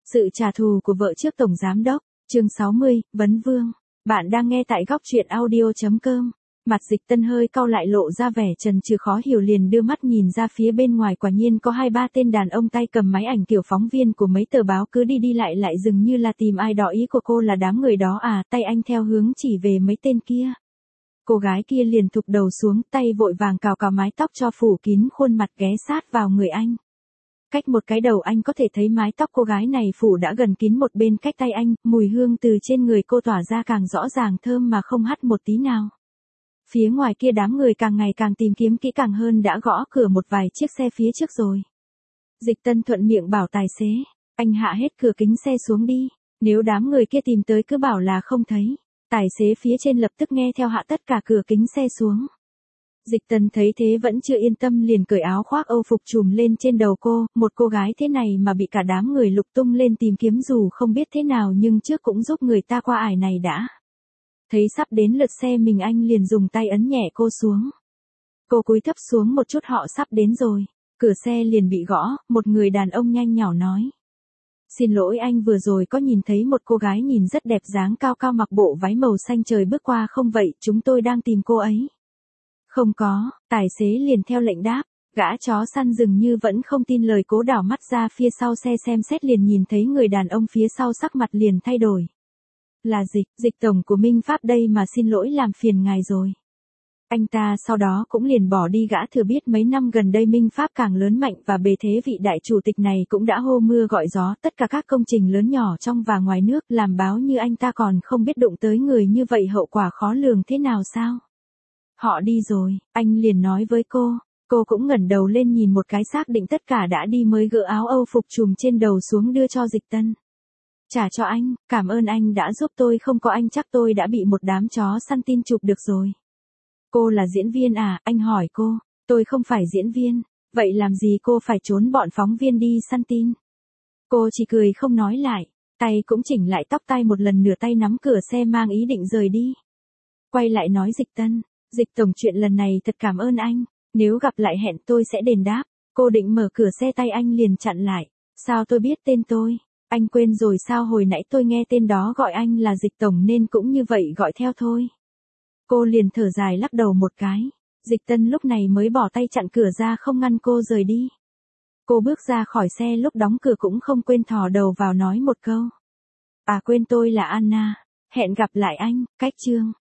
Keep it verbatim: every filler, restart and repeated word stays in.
Sự trả thù của vợ trước tổng giám đốc, chương sáu mươi, Vấn Vương. Bạn đang nghe tại góc truyện audio chấm com. Mặt Dịch Tân hơi cau lại lộ ra vẻ chần chừ khó hiểu, liền đưa mắt nhìn ra phía bên ngoài, quả nhiên có hai ba tên đàn ông tay cầm máy ảnh kiểu phóng viên của mấy tờ báo cứ đi đi lại lại, dường như là tìm ai đó. Ý của cô là đám người đó à? Tay anh theo hướng chỉ về mấy tên kia. Cô gái kia liền thụp đầu xuống, tay vội vàng cào cào mái tóc cho phủ kín khuôn mặt, ghé sát vào người anh. Cách một cái đầu anh có thể thấy mái tóc cô gái này phủ đã gần kín một bên cách tay anh, mùi hương từ trên người cô tỏa ra càng rõ ràng, thơm mà không hắt một tí nào. Phía ngoài kia đám người càng ngày càng tìm kiếm kỹ càng hơn, đã gõ cửa một vài chiếc xe phía trước rồi. Dịch Tân thuận miệng bảo tài xế, anh hạ hết cửa kính xe xuống đi, nếu đám người kia tìm tới cứ bảo là không thấy. Tài xế phía trên lập tức nghe theo hạ tất cả cửa kính xe xuống. Dịch Tân thấy thế vẫn chưa yên tâm, liền cởi áo khoác Âu phục trùm lên trên đầu cô, một cô gái thế này mà bị cả đám người lục tung lên tìm kiếm, dù không biết thế nào nhưng trước cũng giúp người ta qua ải này đã. Thấy sắp đến lượt xe mình, anh liền dùng tay ấn nhẹ cô xuống. Cô cúi thấp xuống một chút, họ sắp đến rồi. Cửa xe liền bị gõ, một người đàn ông nhanh nhỏ nói. Xin lỗi anh, vừa rồi có nhìn thấy một cô gái nhìn rất đẹp, dáng cao cao, mặc bộ váy màu xanh trời bước qua không vậy? Chúng tôi đang tìm cô ấy. Không có, tài xế liền theo lệnh đáp. Gã chó săn dường như vẫn không tin lời, cố đảo mắt ra phía sau xe xem xét, liền nhìn thấy người đàn ông phía sau, sắc mặt liền thay đổi. Là Dịch, Dịch tổng của Minh Pháp đây mà, xin lỗi làm phiền ngài rồi. Anh ta sau đó cũng liền bỏ đi. Gã thừa biết mấy năm gần đây Minh Pháp càng lớn mạnh và bề thế, vị đại chủ tịch này cũng đã hô mưa gọi gió, tất cả các công trình lớn nhỏ trong và ngoài nước, làm báo như anh ta còn không biết đụng tới người như vậy hậu quả khó lường thế nào sao? Họ đi rồi, anh liền nói với cô. Cô cũng ngẩng đầu lên nhìn một cái, xác định tất cả đã đi mới gỡ áo Âu phục trùm trên đầu xuống đưa cho Dịch Tân. Trả cho anh, cảm ơn anh đã giúp tôi, không có anh chắc tôi đã bị một đám chó săn tin chụp được rồi. Cô là diễn viên à? Anh hỏi cô. Tôi không phải diễn viên. Vậy làm gì cô phải trốn bọn phóng viên đi săn tin? Cô chỉ cười không nói lại, tay cũng chỉnh lại tóc tai một lần, nửa tay nắm cửa xe mang ý định rời đi. Quay lại nói Dịch Tân, Dịch tổng, chuyện lần này thật cảm ơn anh, nếu gặp lại hẹn tôi sẽ đền đáp. Cô định mở cửa xe, tay anh liền chặn lại. Sao tôi biết tên tôi? Anh quên rồi sao? Hồi nãy tôi nghe tên đó gọi anh là Dịch tổng nên cũng như vậy gọi theo thôi. Cô liền thở dài lắc đầu một cái. Dịch Tân lúc này mới bỏ tay chặn cửa ra, không ngăn cô rời đi. Cô bước ra khỏi xe, lúc đóng cửa cũng không quên thò đầu vào nói một câu. À quên, tôi là Anna. Hẹn gặp lại anh. Cách chương.